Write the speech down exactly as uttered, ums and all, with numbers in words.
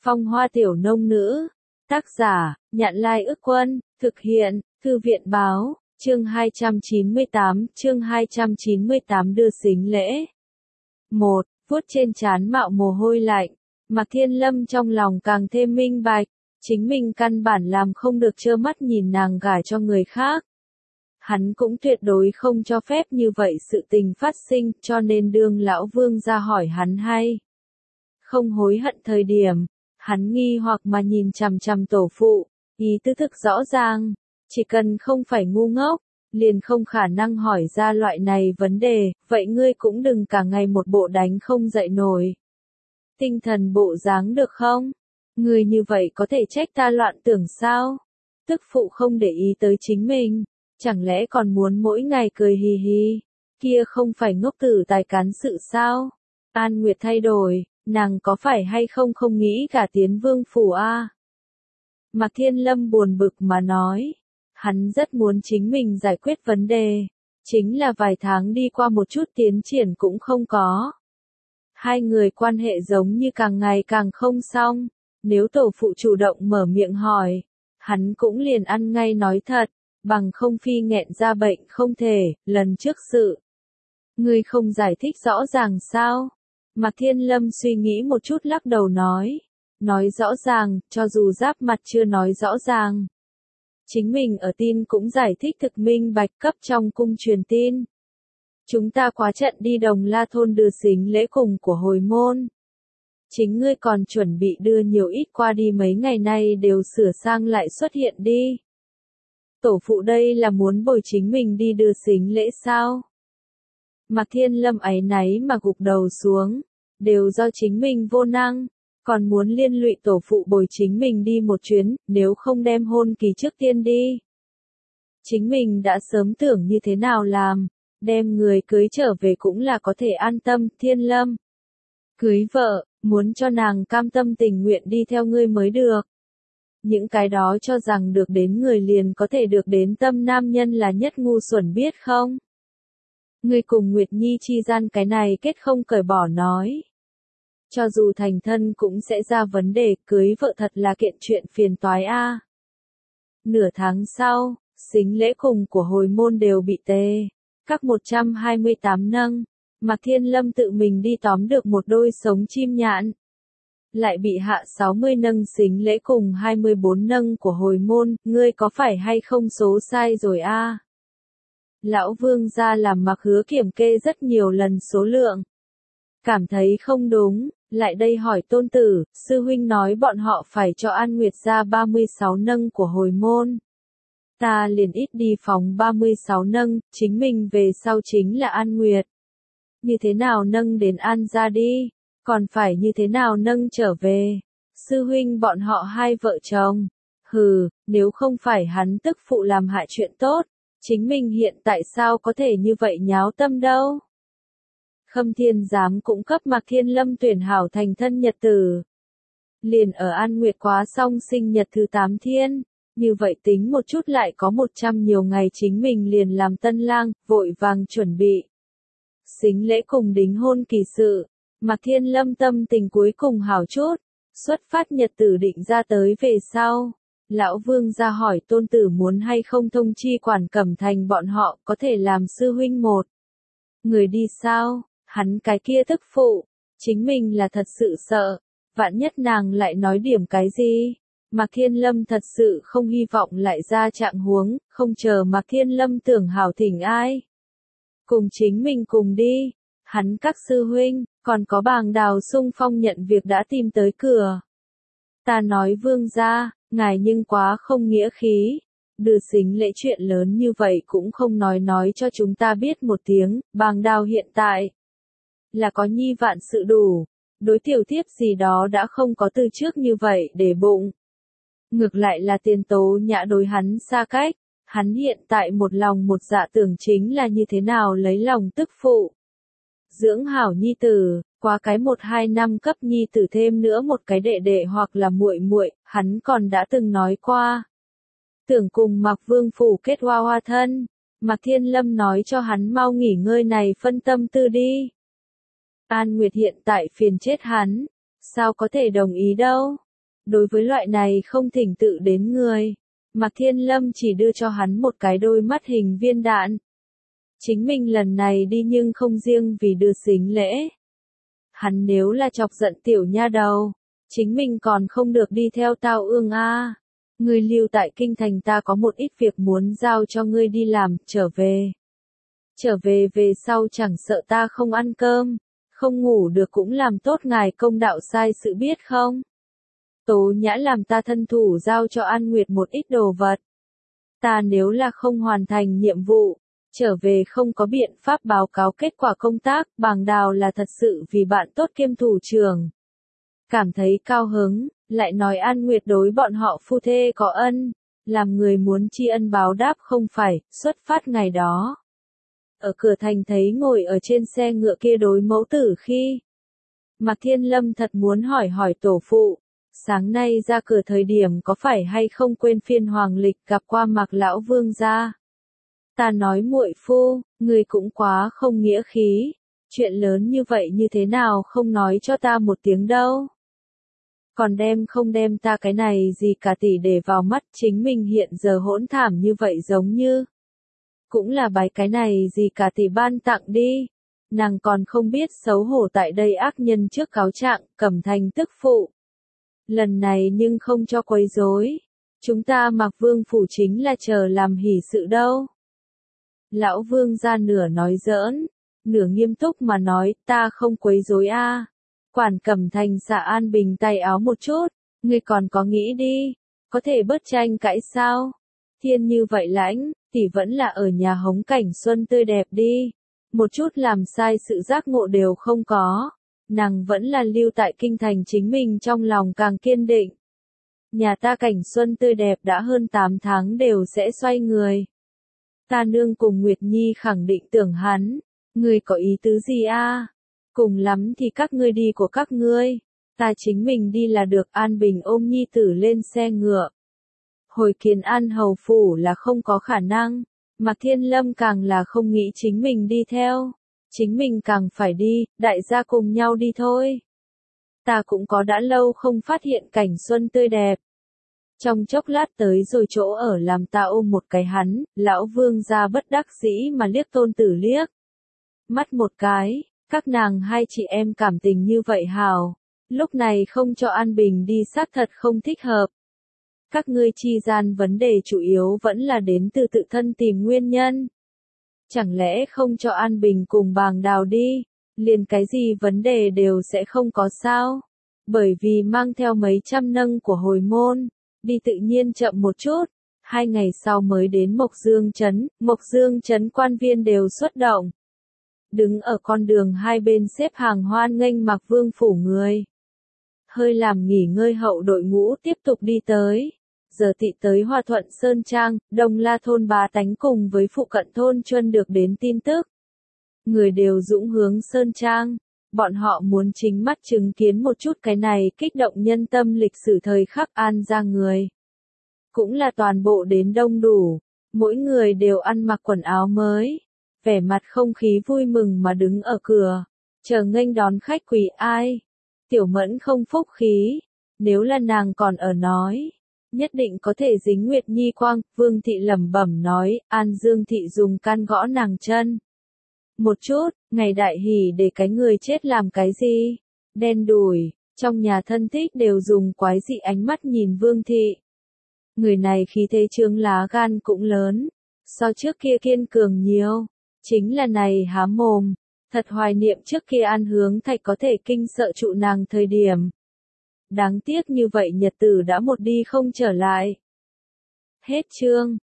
Phong hoa tiểu nông nữ. Tác giả, Nhạn Lai Ức Quân, thực hiện, Thư viện Báo, chương hai trăm chín mươi tám, chương hai trăm chín mươi tám đưa sính lễ. một. Vuốt trên trán mạo mồ hôi lạnh, Mạc Thiên Lâm trong lòng càng thêm minh bạch, chính mình căn bản làm không được trơ mắt nhìn nàng gả cho người khác. Hắn cũng tuyệt đối không cho phép như vậy sự tình phát sinh, cho nên đương lão vương ra hỏi hắn hay không hối hận thời điểm, hắn nghi hoặc mà nhìn chằm chằm tổ phụ, ý tứ thực rõ ràng, chỉ cần không phải ngu ngốc, liền không khả năng hỏi ra loại này vấn đề, vậy ngươi cũng đừng cả ngày một bộ đánh không dậy nổi. Tinh thần bộ dáng được không? Ngươi như vậy có thể trách ta loạn tưởng sao? Tức phụ không để ý tới chính mình, chẳng lẽ còn muốn mỗi ngày cười hì hì, kia không phải ngốc tử tài cán sự sao? An Nguyệt thay đổi, nàng có phải hay không không nghĩ cả tiến vương phủ a? À? Mạc Thiên Lâm buồn bực mà nói, hắn rất muốn chính mình giải quyết vấn đề, chính là vài tháng đi qua một chút tiến triển cũng không có. Hai người quan hệ giống như càng ngày càng không xong, nếu tổ phụ chủ động mở miệng hỏi, hắn cũng liền ăn ngay nói thật, bằng không phi nghẹn ra bệnh không thể, lần trước sự. Ngươi không giải thích rõ ràng sao? Mạc Thiên Lâm suy nghĩ một chút lắc đầu nói, nói rõ ràng, cho dù giáp mặt chưa nói rõ ràng. Chính mình ở tin cũng giải thích thực minh bạch cấp trong cung truyền tin. Chúng ta quá trận đi Đồng La thôn đưa sính lễ cùng của hồi môn. Chính ngươi còn chuẩn bị đưa nhiều ít qua đi, mấy ngày nay đều sửa sang lại xuất hiện đi. Tổ phụ đây là muốn bồi chính mình đi đưa sính lễ sao? Mạc Thiên Lâm áy náy mà gục đầu xuống, đều do chính mình vô năng, còn muốn liên lụy tổ phụ bồi chính mình đi một chuyến, nếu không đem hôn kỳ trước tiên đi. Chính mình đã sớm tưởng như thế nào làm, đem người cưới trở về cũng là có thể an tâm. Thiên Lâm, cưới vợ, muốn cho nàng cam tâm tình nguyện đi theo ngươi mới được. Những cái đó cho rằng được đến người liền có thể được đến tâm nam nhân là nhất ngu xuẩn biết không? Ngươi cùng Nguyệt Nhi chi gian cái này kết không cởi bỏ nói. Cho dù thành thân cũng sẽ ra vấn đề, cưới vợ thật là kiện chuyện phiền toái a. À. Nửa tháng sau, sính lễ cùng của hồi môn đều bị tê, các một trăm hai mươi tám nâng, Mạc Thiên Lâm tự mình đi tóm được một đôi sống chim nhạn. Lại bị hạ sáu mươi nâng sính lễ cùng hai mươi bốn nâng của hồi môn, ngươi có phải hay không số sai rồi a? À? Lão vương gia làm Mạc Hứa kiểm kê rất nhiều lần số lượng. Cảm thấy không đúng, lại đây hỏi tôn tử, sư huynh nói bọn họ phải cho An Nguyệt ra ba mươi sáu nâng của hồi môn. Ta liền ít đi phóng ba mươi sáu nâng, chính mình về sau chính là An Nguyệt. Như thế nào nâng đến An ra đi, còn phải như thế nào nâng trở về. Sư huynh bọn họ hai vợ chồng, hừ, nếu không phải hắn tức phụ làm hại chuyện tốt, chính mình hiện tại sao có thể như vậy nháo tâm đâu. Khâm Thiên Giám cũng cấp Mạc Thiên Lâm tuyển hảo thành thân nhật tử. Liền ở An Nguyệt quá xong sinh nhật thứ tám thiên, như vậy tính một chút lại có một trăm nhiều ngày chính mình liền làm tân lang, vội vàng chuẩn bị. Sính lễ cùng đính hôn kỳ sự, Mạc Thiên Lâm tâm tình cuối cùng hảo chút, xuất phát nhật tử định ra tới về sau. Lão Vương ra hỏi tôn tử muốn hay không thông chi quản Cẩm Thành bọn họ có thể làm sư huynh một người đi sao? Hắn cái kia tức phụ, chính mình là thật sự sợ, vạn nhất nàng lại nói điểm cái gì. Mạc Thiên Lâm thật sự không hy vọng lại ra trạng huống, không chờ Mạc Thiên Lâm tưởng hảo thỉnh ai. Cùng chính mình cùng đi, hắn các sư huynh, còn có Bàng Đào xung phong nhận việc đã tìm tới cửa. Ta nói vương gia, ngài nhưng quá không nghĩa khí, đưa sính lễ chuyện lớn như vậy cũng không nói nói cho chúng ta biết một tiếng. Bàng Đào hiện tại là có nhi vạn sự đủ, đối tiểu tiếp gì đó đã không có từ trước như vậy để bụng. Ngược lại là Tiền Tố Nhã đối hắn xa cách, hắn hiện tại một lòng một dạ tưởng chính là như thế nào lấy lòng tức phụ. Dưỡng hảo nhi tử, qua cái một hai năm cấp nhi tử thêm nữa một cái đệ đệ hoặc là muội muội, hắn còn đã từng nói qua. Tưởng cùng Mạc Vương phủ kết hoa hoa thân, Mạc Thiên Lâm nói cho hắn mau nghỉ ngơi này phân tâm tư đi. An Nguyệt hiện tại phiền chết hắn, sao có thể đồng ý đâu, Đối với loại này không thỉnh tự đến người, Mạc Thiên Lâm chỉ đưa cho hắn một cái đôi mắt hình viên đạn. Chính mình lần này đi nhưng không riêng vì đưa sính lễ. Hắn nếu là chọc giận tiểu nha đầu, chính mình còn không được đi theo tao ương a. Ngươi lưu tại kinh thành, ta có một ít việc muốn giao cho ngươi đi làm, trở về. Trở về về sau chẳng sợ ta không ăn cơm, không ngủ được cũng làm tốt ngài công đạo sai sự biết không? Tố Nhã làm ta thân thủ giao cho An Nguyệt một ít đồ vật. Ta nếu là không hoàn thành nhiệm vụ, trở về không có biện pháp báo cáo kết quả công tác, Bàng Đào là thật sự vì bạn tốt kiêm thủ trưởng. Cảm thấy cao hứng, lại nói An Nguyệt đối bọn họ phu thê có ân, làm người muốn tri ân báo đáp không phải, xuất phát ngày đó. Ở cửa thành thấy ngồi ở trên xe ngựa kia đối mẫu tử khi. Mạc Thiên Lâm thật muốn hỏi hỏi tổ phụ, sáng nay ra cửa thời điểm có phải hay không quên phiên hoàng lịch gặp qua Mạc lão vương gia. Ta nói muội phu, người cũng quá không nghĩa khí, chuyện lớn như vậy như thế nào không nói cho ta một tiếng đâu. Còn đem không đem ta cái này gì cả tỷ để vào mắt, chính mình hiện giờ hỗn thảm như vậy giống như. Cũng là bái cái này gì cả tỷ ban tặng đi. Nàng còn không biết xấu hổ tại đây ác nhân trước cáo trạng, Cẩm Thành tức phụ. Lần này nhưng không cho quấy rối. Chúng ta Mạc Vương phủ chính là chờ làm hỷ sự đâu. Lão Vương ra nửa nói giỡn, nửa nghiêm túc mà nói, ta không quấy rối a. Quản Cẩm Thành xả An Bình tay áo một chút, ngươi còn có nghĩ đi, có thể bớt tranh cãi sao? Thiên như vậy lãnh, tỷ vẫn là ở nhà hống cảnh xuân tươi đẹp đi, một chút làm sai sự giác ngộ đều không có, nàng vẫn là lưu tại kinh thành, chính mình trong lòng càng kiên định. Nhà ta cảnh xuân tươi đẹp đã hơn tám tháng đều sẽ xoay người. Ta nương cùng Nguyệt Nhi khẳng định tưởng hắn, ngươi có ý tứ gì a? Cùng lắm thì các ngươi đi của các ngươi, ta chính mình đi là được. An Bình ôm nhi tử lên xe ngựa. Hồi Kiến An hầu phủ là không có khả năng, Mạc Thiên Lâm càng là không nghĩ chính mình đi theo, chính mình càng phải đi, đại gia cùng nhau đi thôi. Ta cũng có đã lâu không phát hiện cảnh xuân tươi đẹp. Trong chốc lát tới rồi chỗ ở làm ta ôm một cái hắn, lão Vương gia bất đắc dĩ mà liếc tôn tử liếc. Mắt một cái. Các nàng hai chị em cảm tình như vậy hào, lúc này không cho An Bình đi xác thật không thích hợp. Các ngươi chi gian vấn đề chủ yếu vẫn là đến từ tự thân tìm nguyên nhân. Chẳng lẽ không cho An Bình cùng Bàng Đào đi, liền cái gì vấn đề đều sẽ không có sao? Bởi vì mang theo mấy trăm nâng của hồi môn, đi tự nhiên chậm một chút, hai ngày sau mới đến Mộc Dương Trấn, Mộc Dương Trấn quan viên đều xuất động. Đứng ở con đường hai bên xếp hàng hoan nghênh Mạc Vương phủ người. Hơi làm nghỉ ngơi hậu đội ngũ tiếp tục đi tới. Giờ tị tới Hòa Thuận Sơn Trang, Đông La thôn bá tánh cùng với phụ cận thôn Chuân được đến tin tức. Người đều dũng hướng Sơn Trang. Bọn họ muốn chính mắt chứng kiến một chút cái này kích động nhân tâm lịch sử thời khắc An ra người. Cũng là toàn bộ đến đông đủ. Mỗi người đều ăn mặc quần áo mới. Vẻ mặt không khí vui mừng mà đứng ở cửa, chờ nghênh đón khách quý. Ai? Tiểu Mẫn không phúc khí, nếu là nàng còn ở nói, nhất định có thể dính Nguyệt Nhi quang. Vương thị lẩm bẩm nói. An Dương thị dùng can gõ nàng chân. Một chút, ngày đại hỷ để cái người chết làm cái gì? Đen đủi, trong nhà thân thích đều dùng quái dị ánh mắt nhìn Vương thị. Người này khí thế trướng lá gan cũng lớn, so trước kia kiên cường nhiều. Chính là này há mồm, thật hoài niệm trước kia An Hướng Thạch có thể kinh sợ trụ nàng thời điểm. Đáng tiếc như vậy nhật tử đã một đi không trở lại. Hết chương.